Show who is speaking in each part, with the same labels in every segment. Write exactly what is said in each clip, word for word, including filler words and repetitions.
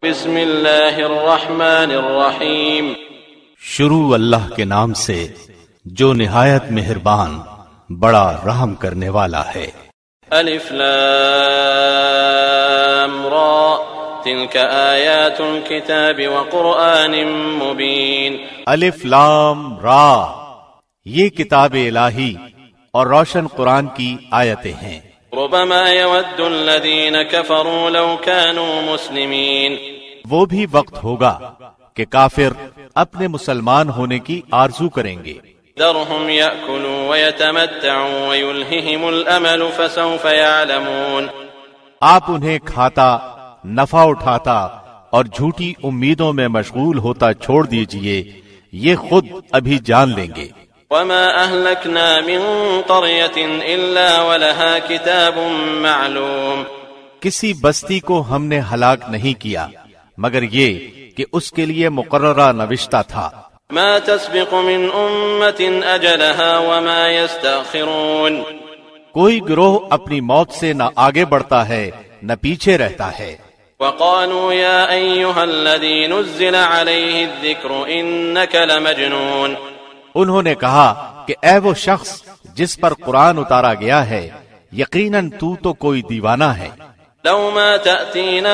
Speaker 1: بسم اللہ الرحمن الرحیم،
Speaker 2: شروع اللہ کے نام سے جو نہایت مہربان بڑا رحم کرنے والا ہے۔
Speaker 1: الف لام را تلک آیات الکتاب وقرآن مبین۔
Speaker 2: الف لام را، یہ کتاب الہی اور روشن قرآن کی آیتیں ہیں۔
Speaker 1: ربما يود الذين كفروا لو كانوا مسلمين،
Speaker 2: وہ بھی وقت ہوگا کہ کافر اپنے مسلمان ہونے کی آرزو کریں گے۔
Speaker 1: ذرهم يأكلوا ويتمتعوا ويلههم الأمل فسوف يعلمون،
Speaker 2: آپ انہیں کھاتا، نفع اٹھاتا اور جھوٹی امیدوں میں مشغول ہوتا چھوڑ دیجئے، یہ خود ابھی جان لیں گے۔
Speaker 1: وما أهلكنا من قرية إلا ولها كتاب معلوم،
Speaker 2: کسی بستی کو ہم نے ہلاک نہیں کیا مگر یہ کہ اس کے لیے مقررہ نوشتہ تھا۔
Speaker 1: ما تسبق من أمة أجلها وما يستأخرون،
Speaker 2: کوئی گروہ اپنی موت سے نہ آگے بڑھتا ہے نہ پیچھے رہتا ہے۔
Speaker 1: وقالوا يا أيها الذي نزل عليه الذكر إنك لمجنون،
Speaker 2: انہوں نے کہا کہ اے وہ شخص جس پر قرآن اتارا گیا ہے، یقیناً تو تو کوئی دیوانہ ہے۔
Speaker 1: لو ما تأتینا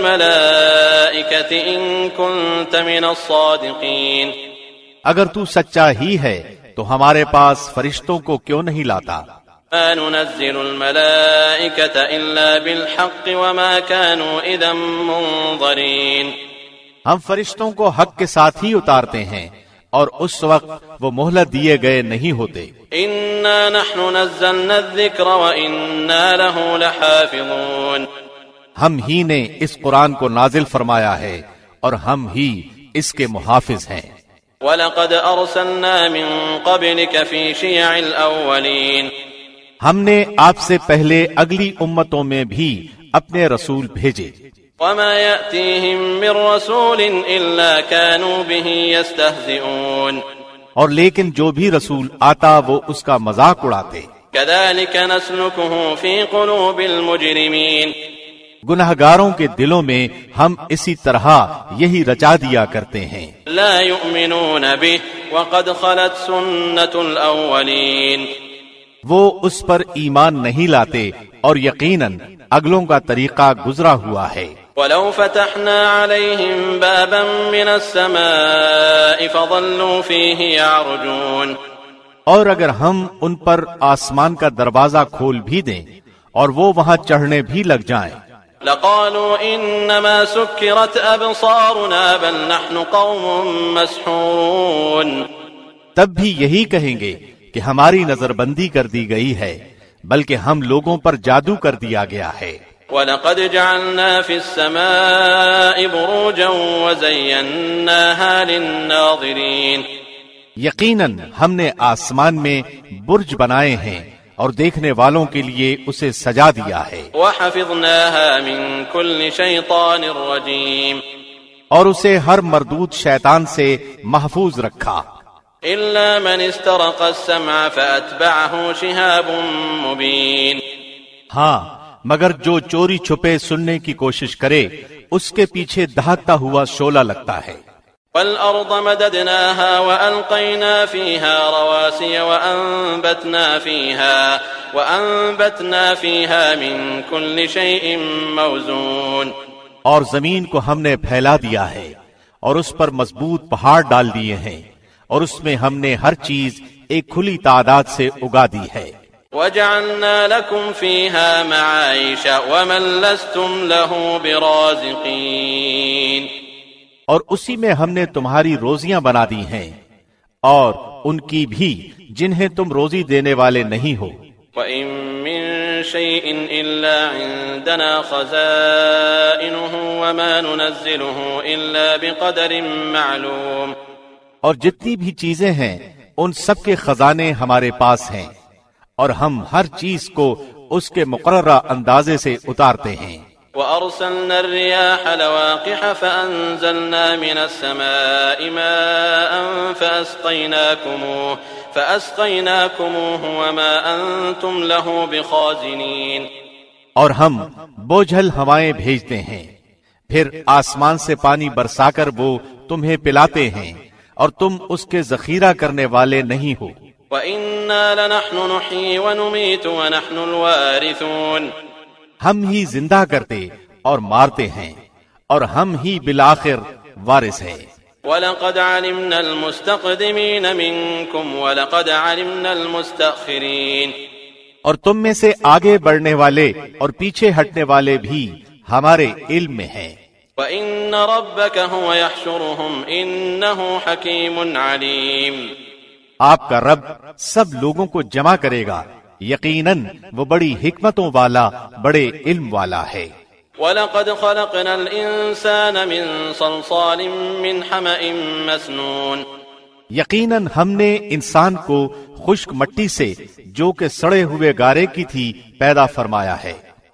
Speaker 1: بالملائکة ان كنت من الصادقین،
Speaker 2: اگر تو سچا ہی ہے تو ہمارے پاس فرشتوں کو کیوں نہیں لاتا؟
Speaker 1: ما ننزل الملائکة الا بالحق وما كانوا اذا منظرین،
Speaker 2: ہم فرشتوں کو حق کے ساتھ ہی اتارتے ہیں اور اس وقت وہ مہلت دیے گئے نہیں ہوتے۔
Speaker 1: انا نحن نزلنا الذکر وانا له لحافظون،
Speaker 2: ہم ہی نے اس قرآن کو نازل فرمایا ہے اور ہم ہی اس کے محافظ ہیں۔
Speaker 1: وَلَقَدْ أَرْسَلْنَا مِن قَبْلِكَ فِي شِيَعِ الْأَوَّلِينَ،
Speaker 2: ہم نے آپ سے پہلے اگلی امتوں میں بھی اپنے رسول بھیجے۔
Speaker 1: وَمَا يَأْتِيهِم مِّن رَّسُولٍ إِلَّا كَانُوا بِهِ يَسْتَهْزِئُونَ،
Speaker 2: اور لیکن جو بھی رسول آتا وہ اس کا مذاق اڑاتے۔
Speaker 1: كَذَلِكَ نَسْلُكُهُ فِي قُلُوبِ الْمُجْرِمِينَ،
Speaker 2: گنہگاروں کے دلوں میں ہم اسی طرح یہی رچا دیا کرتے ہیں۔
Speaker 1: لَا يُؤْمِنُونَ بِهِ وَقَدْ خَلَتْ سُنَّةُ الْأَوَّلِينَ،
Speaker 2: وہ اس پر ایمان نہیں لاتے اور یقیناً اگلوں کا طریقہ گزرا ہوا ہے۔
Speaker 1: وَلَوْ فَتَحْنَا عَلَيْهِمْ بَابًا مِّنَ السَّمَاءِ فَظَلُّوا فِيهِ يَعْرُجُونَ،
Speaker 2: اور اگر ہم ان پر آسمان کا دروازہ کھول بھی دیں اور وہ وہاں چڑھنے بھی لگ جائیں،
Speaker 1: لَقَالُوا إِنَّمَا سُكِّرَتْ أَبْصَارُنَا بَلْ نَحْنُ قَوْمٌ مَّسْحُورُونَ، تب
Speaker 2: بھی یہی کہیں گے کہ ہماری نظر بندی کر دی گئی ہے بلکہ ہم لوگوں پر جادو کر دیا گیا ہے۔
Speaker 1: وَلَقَدْ جَعَلْنَا فِي السَّمَاءِ بُرُوجًا وَزَيَّنَّاهَا لِلنَّاظِرِينَ،
Speaker 2: یقیناً ہم نے آسمان میں برج بنائے ہیں اور دیکھنے والوں کے لیے اسے سجا دیا ہے۔
Speaker 1: وَحَفِظْنَاهَا مِن كُلِّ شَيْطَانٍ رَّجِيمٍ،
Speaker 2: اور اسے ہر مردود شیطان سے محفوظ رکھا۔
Speaker 1: إِلَّا مَنِ اسْتَرَقَ السَّمْعَ فَأَتْبَعَهُ شِهَابٌ مُّبِينٌ،
Speaker 2: ہاں مگر جو چوری چھپے سننے کی کوشش کرے اس کے پیچھے دہتا ہوا شعلہ لگتا ہے۔
Speaker 1: وَالْأَرْضَ مَدَدْنَاهَا وَأَلْقَيْنَا فِيهَا رَوَاسِيَ وَأَنبَتْنَا فِيهَا وَأَنبَتْنَا فِيهَا مِن كُلِّ شَيْءٍ مَّوْزُونٍ،
Speaker 2: اور زمین کو ہم نے پھیلا دیا ہے اور اس پر مضبوط پہاڑ ڈال دیے ہیں اور اس میں ہم نے ہر چیز ایک کھلی تعداد سے اگا دی ہے۔
Speaker 1: وَجَعَلْنَا لَكُمْ فِيهَا مَعَايِشَ وَمَن لَّسْتُمْ لَهُ بِرَازِقِينَ،
Speaker 2: اور اسی میں ہم نے تمہاری روزیاں بنا دی ہیں اور ان کی بھی جنہیں تم روزی دینے والے نہیں ہو۔
Speaker 1: وَإِن مِّن شَيْءٍ إِلَّا عِندَنَا خَزَائِنُهُ وَمَا نُنَزِّلُهُ إِلَّا بِقَدَرٍ مَّعْلُومٍ،
Speaker 2: اور جتنی بھی چیزیں ہیں ان سب کے خزانے ہمارے پاس ہیں اور ہم ہر چیز کو اس کے مقررہ اندازے سے اتارتے ہیں۔
Speaker 1: وَأَرْسَلْنَا الرِّيَاحَ لَوَاقِحَ فَأَنزَلْنَا مِنَ السَّمَاءِ مَاءً فَأَسْقَيْنَاكُمُوهُ فَأَسْقَيْنَاكُمُوهُ وَمَا أَنْتُمْ لَهُ بِخَازِنِينَ،
Speaker 2: اور ہم بوجھل ہوائیں بھیجتے ہیں، پھر آسمان سے پانی برسا کر وہ تمہیں پلاتے ہیں اور تم اس کے ذخیرہ کرنے والے نہیں ہو۔
Speaker 1: وَإِنَّا لَنَحْنُ نُحْيِي وَنُمِيتُ وَنَحْنُ الْوَارِثُونَ،
Speaker 2: ہم ہی زندہ کرتے اور مارتے ہیں اور ہم ہی بالآخر وارث ہیں۔
Speaker 1: وَلَقَدْ عَلِمْنَا الْمُسْتَقْدِمِينَ مِنْكُمْ وَلَقَدْ عَلِمْنَا الْمُسْتَأْخِرِينَ،
Speaker 2: اور تم میں سے آگے بڑھنے والے اور پیچھے ہٹنے والے بھی ہمارے علم میں ہیں۔
Speaker 1: وَإِنَّ رَبَّكَ هُوَ يَحْشُرُهُمْ إِنَّهُ حَكِيمٌ عَلِيمٌ،
Speaker 2: آپ کا رب سب لوگوں کو جمع کرے گا، یقیناً وہ بڑی حکمتوں والا، بڑے علم والا ہے۔
Speaker 1: وَلَقَدْ خَلَقْنَا الْإِنسَانَ مِنْ صَلْصَالٍ مِّنْ حَمَإٍ مَّسْنُونٍ،
Speaker 2: یقیناً ہم نے انسان کو خشک مٹی سے جو کہ سڑے ہوئے گارے کی تھی پیدا فرمایا ہے۔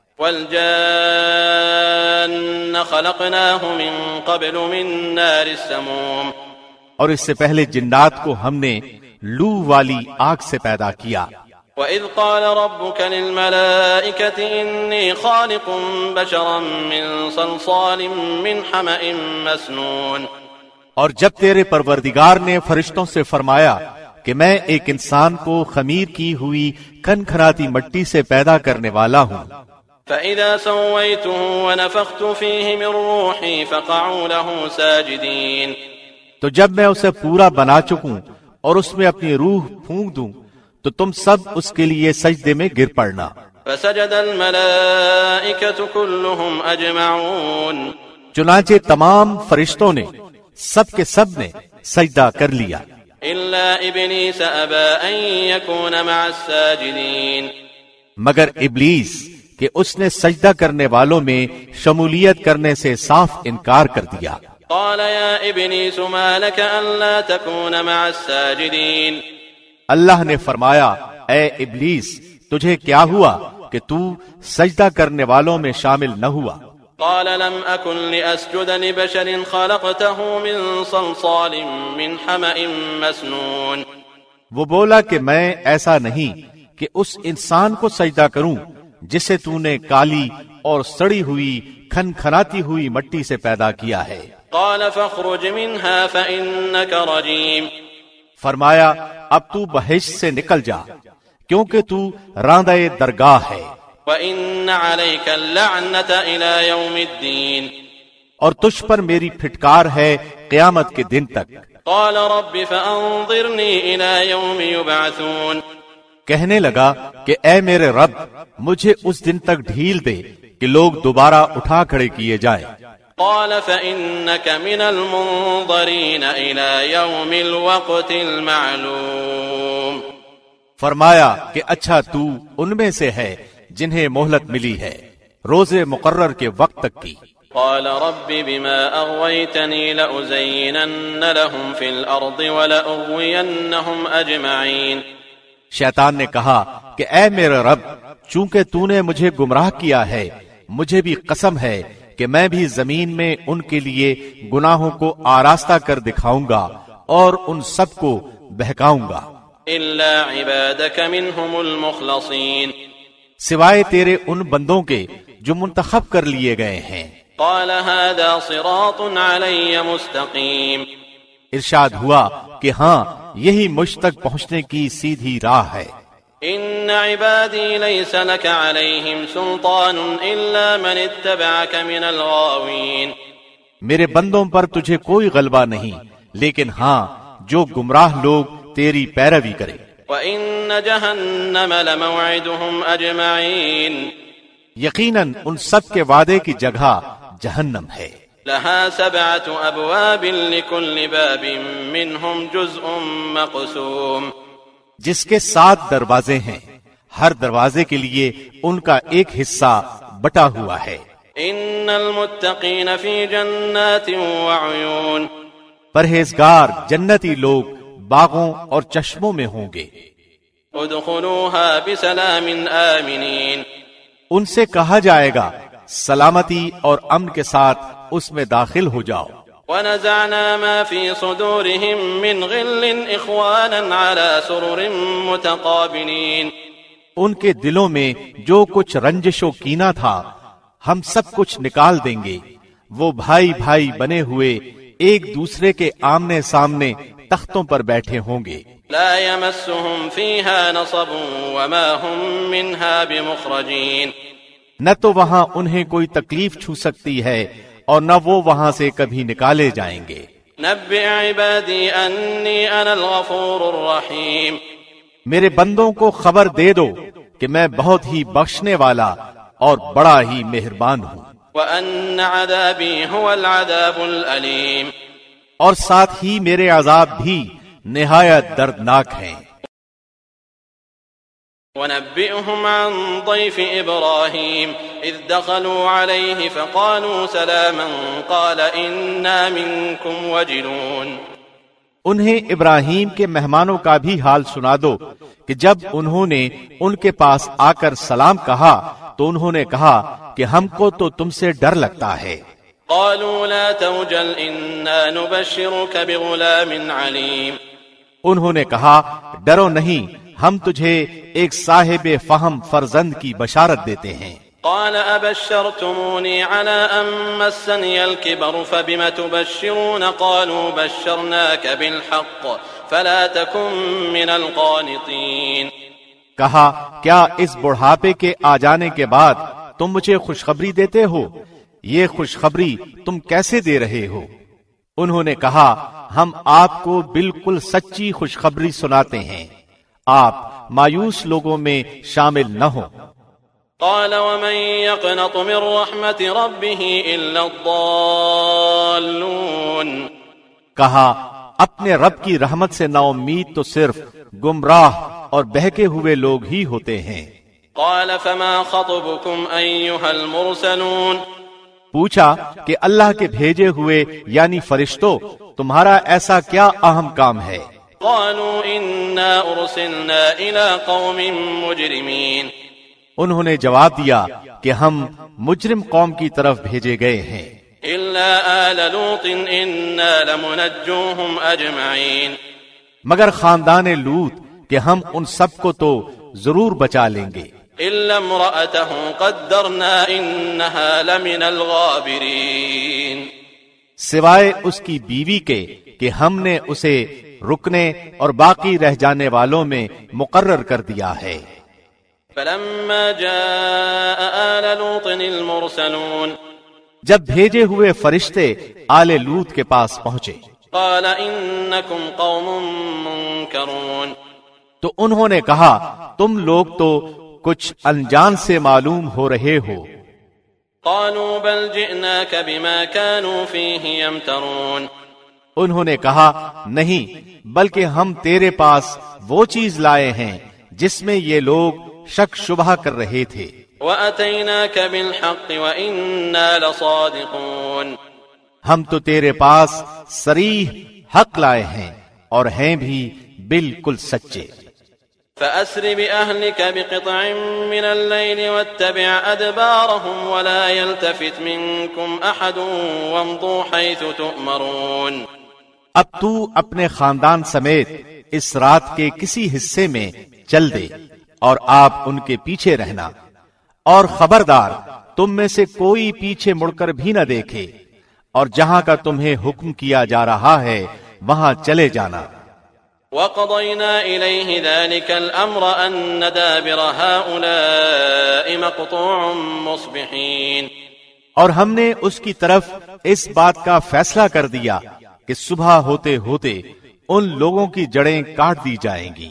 Speaker 1: وَالْجَانَّ خَلَقْنَاهُ مِن قَبْلُ مِن نَّارِ السَّمُومِ،
Speaker 2: اور اس سے پہلے جنات کو ہم نے لو والی آگ سے پیدا کیا۔
Speaker 1: وَإِذْ قَالَ رَبُّكَ لِلْمَلَائِكَةِ إِنِّي خَالِقٌ بَشَرًا مِّن صَلْصَالٍ مِّنْ حَمَإٍ مَّسْنُونٍ،
Speaker 2: اور جب تیرے پروردگار نے فرشتوں سے فرمایا کہ میں ایک انسان کو خمیر کی ہوئی کھنکھناتی مٹی سے پیدا کرنے والا ہوں،
Speaker 1: فَإِذَا سَوَّيْتُهُ وَنَفَخْتُ فِيهِ مِن رُّوحِي فَقَعُوا لَهُ سَاجِدِينَ،
Speaker 2: تو جب میں اسے پورا بنا چکوں اور اس میں اپنی روح پھونک دوں تو تم سب اس کے لیے سجدے میں گر پڑنا۔
Speaker 1: فَسَجَدَ الْمَلَائِكَةُ كُلُّهُمْ أَجْمَعُونَ،
Speaker 2: چنانچہ تمام فرشتوں نے سب کے سب نے سجدہ کر لیا،
Speaker 1: إِلَّا إِبْلِيسَ أَبَىٰ أَن يَكُونَ مَعَ السَّاجِدِينَ،
Speaker 2: مگر ابلیس کہ اس نے سجدہ کرنے والوں میں شمولیت کرنے سے صاف انکار کر دیا۔
Speaker 1: قال يا إبليس ما لك ألا تكون مع الساجدين،
Speaker 2: اللہ نے فرمایا اے ابلیس تجھے کیا ہوا کہ تو سجدہ کرنے والوں میں شامل نہ ہوا؟
Speaker 1: قال لم أكن لأسجد لبشر خلقته من صلصال من حمأ مسنون،
Speaker 2: وہ بولا کہ میں ایسا نہیں کہ اس انسان کو سجدہ کروں جسے تو نے کالی اور سڑی ہوئی کھن کھناتی ہوئی مٹی سے پیدا کیا ہے۔
Speaker 1: قال فاخرج منها فإنك رجيم،
Speaker 2: فرمایا اب تو بہشت سے نکل جا کیونکہ تو راندہ درگاہ ہے۔
Speaker 1: وإن عليك اللعنة إلى يوم الدين،
Speaker 2: اور تجھ پر میری پھٹکار ہے قیامت کے دن تک۔
Speaker 1: قال رب فأنظرني إلى يوم يبعثون،
Speaker 2: کہنے لگا کہ اے میرے رب مجھے اس دن تک ڈھیل دے کہ لوگ دوبارہ اٹھا کھڑے کیے جائیں۔
Speaker 1: قال فإنك من المنظرين إلى يوم الوقت المعلوم،
Speaker 2: فرمایا کہ اچھا تو ان میں سے ہے جنہیں مہلت ملی ہے روز مقرر کے وقت تک کی۔
Speaker 1: قال رب بما أغويتني لأزينن لهم في الأرض ولأغوينهم أجمعين،
Speaker 2: شیطان نے کہا کہ اے میرے رب چونکہ تو نے مجھے گمراہ کیا ہے مجھے بھی قسم ہے کہ میں بھی زمین میں ان کے لیے گناہوں کو آراستہ کر دکھاؤں گا اور ان سب کو بہکاؤں گا،
Speaker 1: إلا عبادك منهم المخلصين،
Speaker 2: سوائے تیرے ان بندوں کے جو منتخب کر لیے گئے ہیں۔
Speaker 1: قال هذا صراط علي مستقيم،
Speaker 2: ارشاد ہوا کہ ہاں یہی مجھ تک پہنچنے کی سیدھی راہ ہے۔
Speaker 1: إن عبادي ليس لك عليهم سلطان إلا من اتبعك من الغاوين،
Speaker 2: میرے بندوں پر تجھے کوئی غلبہ نہیں لیکن ہاں جو گمراہ لوگ تیری پیروی کرے۔
Speaker 1: وَإِنَّ جَهَنَّمَ لَمَوْعِدُهُمْ أَجْمَعِينَ،
Speaker 2: یقیناً ان سب کے وعدے کی جگہ جہنم ہے۔
Speaker 1: لَهَا سَبْعَةُ أَبْوَابٍ لِكُلِّ بَابٍ مِّنْهُمْ جُزْءٌ مَّقْسُومٌ،
Speaker 2: جس کے سات دروازے ہیں ہر دروازے کے لیے ان کا ایک حصہ بٹا ہوا ہے۔
Speaker 1: إِنَّ الْمُتَّقِينَ فِي جَنَّاتٍ وَعُيُونٍ،
Speaker 2: پرہیزگار جنتی لوگ باغوں اور چشموں میں ہوں گے۔
Speaker 1: ادخلوها بسلام آمنین،
Speaker 2: ان سے کہا جائے گا سلامتی اور امن کے ساتھ اس میں داخل ہو جاؤ۔
Speaker 1: ونزعنا ما في صدورهم من غل اخوانا على سرر متقابلين،
Speaker 2: ان کے دلوں میں جو کچھ رنجش و کینہ تھا ہم سب کچھ نکال دیں گے وہ بھائی بھائی بنے ہوئے ایک دوسرے کے آمنے سامنے تختوں پر بیٹھے ہوں گے.
Speaker 1: لا يمسهم فيها نصب وما هم منها بمخرجين.
Speaker 2: نہ تو وہاں انہیں کوئی تکلیف چھو سکتی ہے اور نہ وہ وہاں سے کبھی نکالے جائیں گے.
Speaker 1: نبئ عبادی انی انا الغفور الرحیم.
Speaker 2: میرے بندوں کو خبر دے دو کہ میں بہت ہی بخشنے والا اور بڑا ہی مہربان ہوں.
Speaker 1: وَأَنَّ عَذَابِي هُوَ الْعَذَابُ الْأَلِيمُ.
Speaker 2: اور ساتھ ہی میرے عذاب بھی نہایت دردناک ہیں.
Speaker 1: وَنَبِّئْهُمْ عَنْ ضَيْفِ إِبْرَاهِيمَ إِذْ دَخَلُوا عَلَيْهِ فَقَالُوا سَلَامًا قَالَ إِنَّا مِنْكُمْ وَجِلُونَ.
Speaker 2: انہیں ابراہیم کے مہمانوں کا بھی حال سنا دو کہ جب انہوں نے ان کے پاس آ کر سلام کہا تو انہوں نے کہا کہ ہم کو تو تم سے ڈر لگتا ہے.
Speaker 1: قالوا لا توجل إنا نبشرك بغلام عليم.
Speaker 2: انہوں نے کہا ڈرو نہیں، ہم تجھے ایک صاحب فہم فرزند کی بشارت دیتے ہیں.
Speaker 1: قال أبشرتموني على أن مسني الكبر فبم تبشرون قالوا بشرناك بالحق فلا تكن من القانطين.
Speaker 2: کہا کیا اس بڑھاپے کے آ جانے کے بعد تم مجھے خوشخبری دیتے ہو؟ یہ خوشخبری تم کیسے دے رہے ہو؟ انہوں نے کہا ہم آپ کو بالکل سچی خوشخبری سناتے ہیں، آپ مایوس لوگوں میں شامل نہ ہو.
Speaker 1: قال ومن يقنط من رحمت ربه الا الضالون.
Speaker 2: کہا اپنے رب کی رحمت سے نا امید تو صرف گمراہ اور بہکے ہوئے لوگ ہی ہوتے ہیں.
Speaker 1: قال فما خطبكم ايها المرسلون.
Speaker 2: پوچھا کہ اللہ کے بھیجے ہوئے یعنی فرشتوں تمہارا ایسا کیا اہم کام ہے؟
Speaker 1: قالوا انا ارسلنا الى قوم مجرمين.
Speaker 2: انہوں نے جواب دیا کہ ہم مجرم قوم کی طرف بھیجے گئے ہیں.
Speaker 1: الا آل لوط انا لمنجوهم اجمعين.
Speaker 2: مگر خاندان لوط کہ ہم ان سب کو تو ضرور بچا لیں گے.
Speaker 1: الا امرأته قدرنا انها لمن الغابرين.
Speaker 2: سوائے اس کی بیوی کے کہ ہم نے اسے رکنے اور باقی رہ جانے والوں میں مقرر کر دیا ہے.
Speaker 1: فلما جاء آل لوط المرسلون.
Speaker 2: جب بھیجے ہوئے فرشتے آل لوط کے پاس پہنچے
Speaker 1: قال انکم قوم منکرون.
Speaker 2: تو انہوں نے کہا تم لوگ تو کچھ انجان سے معلوم ہو رہے ہو.
Speaker 1: قالوا بل جئناك بما كانوا فيه يمترون.
Speaker 2: انہوں نے کہا نہیں بلکہ ہم تیرے پاس وہ چیز لائے ہیں جس میں یہ لوگ شک شبہ کر رہے تھے.
Speaker 1: وَأَتَيْنَاكَ بِالْحَقِّ وَإِنَّا لَصَادِقُونَ.
Speaker 2: ہم تو تیرے پاس صریح حق لائے ہیں اور ہیں بھی بالکل سچے.
Speaker 1: فَأَسْرِ بِأَهْلِكَ بِقِطْعٍ مِّنَ اللَّيْلِ وَاتَّبِعْ أَدْبَارَهُمْ وَلَا يَلْتَفِتْ مِنكُمْ أَحَدٌ وَامْضُوا حَيْثُ تُؤْمَرُونَ.
Speaker 2: اب تو اپنے خاندان سمیت اس رات کے کسی حصے میں چل دے اور آپ ان کے پیچھے رہنا، اور خبردار تم میں سے کوئی پیچھے مڑ کر بھی نہ دیکھے، اور جہاں کا تمہیں حکم کیا جا رہا ہے وہاں چلے جانا.
Speaker 1: وَقَضَيْنَا إِلَيْهِ ذَلِكَ الْأَمْرَ أَنَّ دَابِرَ هَؤُلَاءِ مَقْطُوعٌ مُصْبِحِينَ. اور ہم نے اس کی طرف اس بات کا فیصلہ کر دیا کہ صبح ہوتے ہوتے ان لوگوں کی جڑیں کاٹ دی جائیں گی.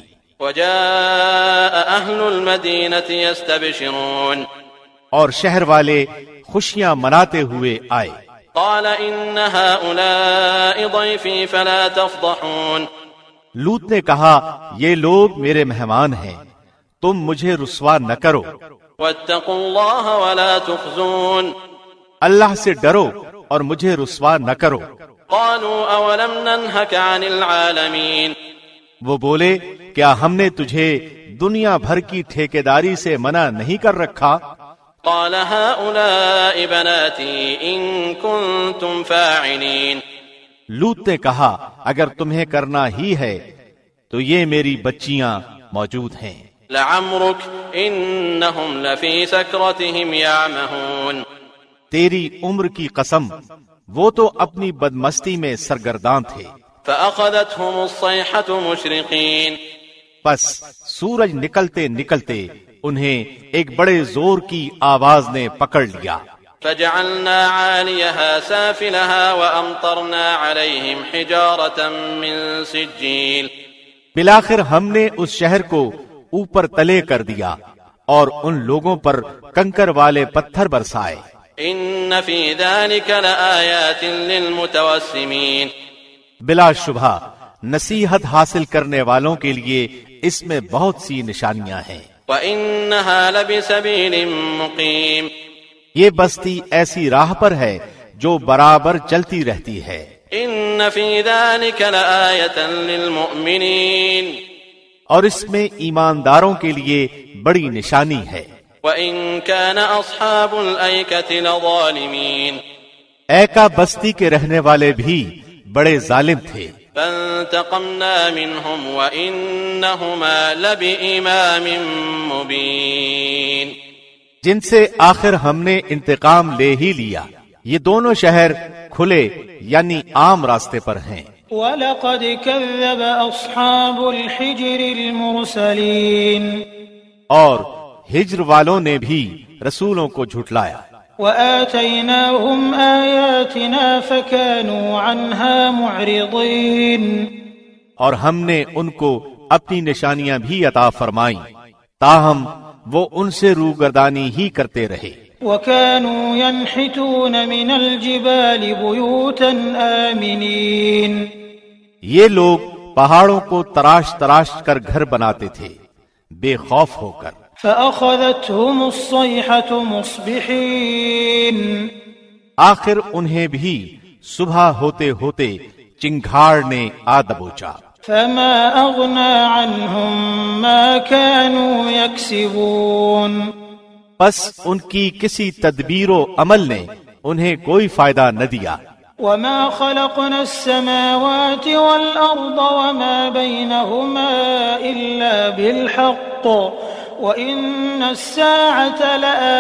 Speaker 1: وَجَاءَ أَهْلُ الْمَدِينَةِ يَسْتَبْشِرُونَ.
Speaker 2: اور شہر والے خوشیاں مناتے ہوئے آئے.
Speaker 1: قَالَ إِنَّ هَؤُلَاءِ ضَيْفِي فَلَا تَفْضَحُونَ.
Speaker 2: لوط نے کہا یہ لوگ میرے مہمان ہیں، تم مجھے رسوا نہ کرو.
Speaker 1: وَاتَّقُوا اللَّهَ وَلَا تُخْزُونَ.
Speaker 2: اللہ سے ڈرو اور مجھے رسوا نہ کرو.
Speaker 1: قَالُوا أَوَلَمْ نَنْهَكَ عَنِ الْعَالَمِينَ.
Speaker 2: وہ بولے کیا ہم نے تجھے دنیا بھر کی ٹھیکیداری سے منع نہیں کر رکھا؟
Speaker 1: قَالَ هَؤُلَاءِ بَنَاتِي إِن كُنتُمْ فَاعِلِينَ.
Speaker 2: لوط نے کہا اگر تمہیں کرنا ہی ہے تو یہ میری بچیاں موجود ہیں.
Speaker 1: لَعَمْرُكَ إِنَّهُمْ لَفِي سَكْرَتِهِمْ يَعْمَهُونَ.
Speaker 2: تیری عمر کی قسم، وہ تو اپنی بدمستی میں سرگرداں تھے۔
Speaker 1: فأخذتهم الصيحة مشرقين،
Speaker 2: پس سورج نکلتے نکلتے انہیں ایک بڑے زور کی آواز نے پکڑ لیا۔
Speaker 1: فجعلنا عاليها سافلها وأمطرنا عليهم حجارة من سجيل،
Speaker 2: بالآخر ہم نے اس شہر کو اوپر تلے کر دیا اور ان لوگوں پر کنکر والے پتھر برسائے۔
Speaker 1: ان فی ذلك لآیات للمتوسمین،
Speaker 2: بلا شبہ نصیحت حاصل کرنے والوں کے لیے اس میں بہت سی نشانیاں ہیں۔
Speaker 1: وَإِنَّهَا لَبِسَبِيلٍ مُقِيمٍ،
Speaker 2: یہ بستی ایسی راہ پر ہے جو برابر چلتی رہتی ہے۔
Speaker 1: ان فی ذلک لآیۃ للمؤمنین،
Speaker 2: اور اس میں ایمانداروں کے لیے بڑی نشانی ہے۔
Speaker 1: وَإِن كَانَ أَصْحَابُ الْأَيْكَةِ لَظَالِمِينَ،
Speaker 2: ایکا بستی کے رہنے والے بھی بڑے ظالم تھے۔
Speaker 1: فَانْتَقَمْنَا مِنْهُمْ وَإِنَّهُمَا لَبِإِمَامٍ مُبِينٍ،
Speaker 2: جن سے آخر ہم نے انتقام لے ہی لیا۔ یہ دونوں شہر کھلے یعنی عام راستے پر ہیں۔
Speaker 3: وَلَقَدْ كَذَّبَ أَصْحَابُ الْحِجْرِ الْمُرْسَلِينَ،
Speaker 2: اور ہجر والوں نے بھی رسولوں کو جھٹلایا۔
Speaker 3: وَآتَيْنَاهُمْ آيَاتِنَا فَكَانُوا عَنْهَا مُعْرِضِينَ،
Speaker 2: اور ہم نے ان کو اپنی نشانیاں بھی عطا فرمائیں، تاہم وہ ان سے روگردانی ہی کرتے رہے۔
Speaker 3: وَكَانُوا يَنْحِتُونَ مِنَ الْجِبَالِ بُيُوتًا آمِنِينَ،
Speaker 2: یہ لوگ پہاڑوں کو تراش تراش کر گھر بناتے تھے بے خوف ہو کر۔
Speaker 3: فأخذتهم الصيحة مصبحين،
Speaker 2: آخر انہیں بھی صبح ہوتے ہوتے چنگھاڑ نے آ دبوچا۔
Speaker 3: فما أغنى عنهم ما كانوا يكسبون،
Speaker 2: پس ان کی کسی تدبیر و عمل نے انہیں کوئی فائدہ نہ دیا۔
Speaker 3: وما خلقنا السماوات والأرض وما بينهما إلا بالحق وَإِنَّ السَّاعَةَ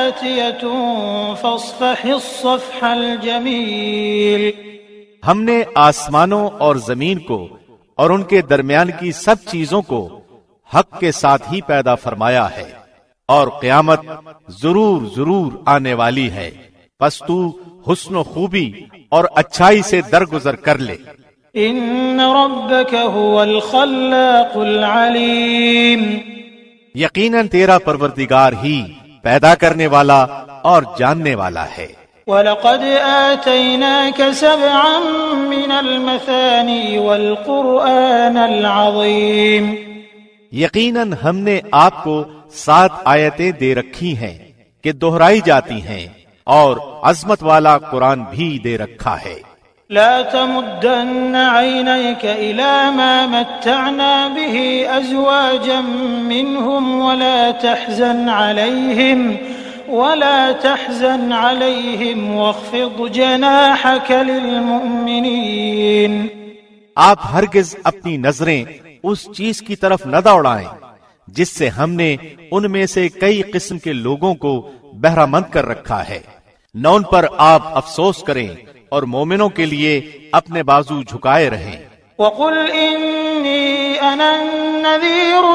Speaker 3: لَآتِيَةٌ فَاصْفَحِ الصَّفْحَ الْجَمِيلَ،
Speaker 2: ہم نے آسمانوں اور زمین کو اور ان کے درمیان کی سب چیزوں کو حق کے ساتھ ہی پیدا فرمایا ہے، اور قیامت ضرور ضرور آنے والی ہے، پس تو حسن و خوبی اور اچھائی سے درگزر کر لے۔
Speaker 3: إِنَّ رَبَّكَ هُوَ الْخَلَّاقُ الْعَلِيمُ،
Speaker 2: یقیناً تیرا پروردگار ہی پیدا کرنے والا اور جاننے والا ہے۔
Speaker 3: وَلَقَدْ آتَيْنَاكَ سَبْعًا مِّنَ الْمَثَانِي وَالْقُرْآنَ الْعَظِيمَ،
Speaker 2: یقیناً ہم نے آپ کو سات آیتیں دے رکھی ہیں کہ دہرائی جاتی ہیں، اور عظمت والا قرآن بھی دے رکھا ہے۔
Speaker 3: لا تمدن عينيك إلى ما متعنا به أزواجا منهم ولا تحزن عليهم ولا تحزن عليهم واخفض جناحك للمؤمنين،
Speaker 2: آپ ہرگز اپنی نظریں اس چیز کی طرف نہ دوڑائیں جس سے ہم نے ان میں سے کئی قسم کے لوگوں کو بہرہ مند کر رکھا ہے، نہ ان پر آپ افسوس کریں اور مومنوں کے لیے اپنے بازو جھکائے رہیں۔
Speaker 3: وَقُلْ إِنِّي أَنَا النَّذِيرُ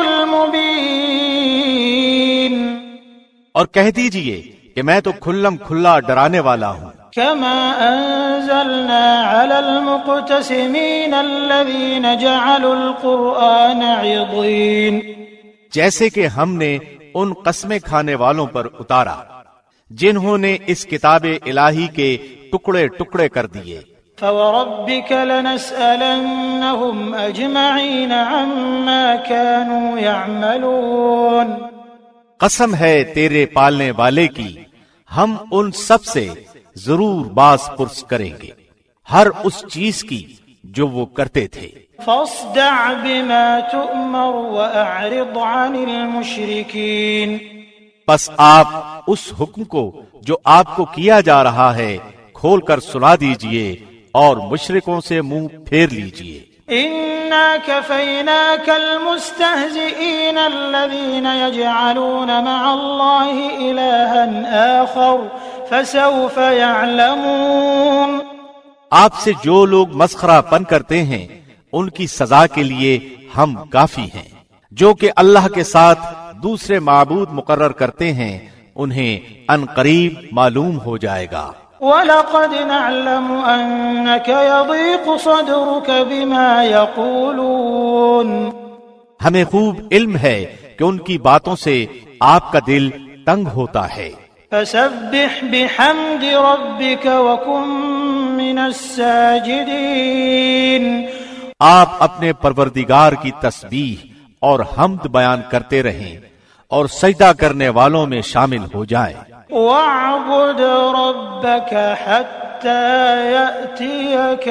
Speaker 3: الْمُبِينُ،
Speaker 2: اور کہہ دیجئے کہ میں تو کھلم کھلا ڈرانے والا ہوں۔
Speaker 3: كَمَا أَنزَلْنَا عَلَى الْمُقْتَسِمِينَ الَّذِينَ جَعَلُوا الْقُرْآنَ عِضِينَ،
Speaker 2: جیسے کہ ہم نے ان قسمیں کھانے والوں پر اتارا جنہوں نے اس کتاب الہی کے ٹکڑے ٹکڑے کر دیے۔
Speaker 3: فَوَرَبِّكَ لَنَسْأَلَنَّهُمْ أَجْمَعِينَ عَمَّا كَانُوا يَعْمَلُونَ،
Speaker 2: قسم ہے تیرے پالنے والے کی، ہم ان سب سے ضرور باز پرس کریں گے ہر اس چیز کی جو وہ کرتے تھے۔
Speaker 3: فَاصْدَعْ بِمَا تُؤْمَرُ وَأَعْرِضْ عَنِ الْمُشْرِكِينَ،
Speaker 2: پس آپ اس حکم کو جو آپ کو کیا جا رہا ہے کھول کر سنا دیجئے اور مشرکوں سے منہ پھیر لیجئے۔
Speaker 3: إِنَّا كَفَيْنَاكَ الْمُسْتَهْزِئِينَ الَّذِينَ يَجْعَلُونَ مَعَ اللَّهِ إِلَٰهًا آخَرَ فسوف يعلمون
Speaker 2: آپ سے جو لوگ مسخرہ پن کرتے ہیں ان کی سزا کے لیے ہم کافی ہیں، جو کہ اللہ کے ساتھ دوسرے معبود مقرر کرتے ہیں انہیں ان قریب معلوم ہو جائے گا۔
Speaker 3: وَلَقَدْ نَعْلَمُ أَنَّكَ يَضِيقُ صَدْرُكَ بِمَا يَقُولُونَ
Speaker 2: ہمیں خوب علم ہے کہ ان کی باتوں سے آپ کا دل تنگ ہوتا ہے۔
Speaker 3: فَسَبِّحْ بِحَمْدِ رَبِّكَ وَكُن مِّنَ السَّاجِدِينَ
Speaker 2: آپ اپنے پروردگار کی تسبیح اور حمد بیان کرتے رہیں اور سجدہ کرنے والوں میں شامل ہو جائیں۔
Speaker 3: وَاعْبُدْ رَبَّكَ حَتَّى يَأْتِيَكَ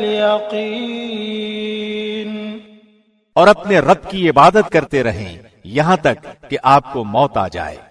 Speaker 3: الْيَقِينُ
Speaker 2: اور اپنے رب کی عبادت کرتے رہیں یہاں تک کہ آپ کو موت آ جائے۔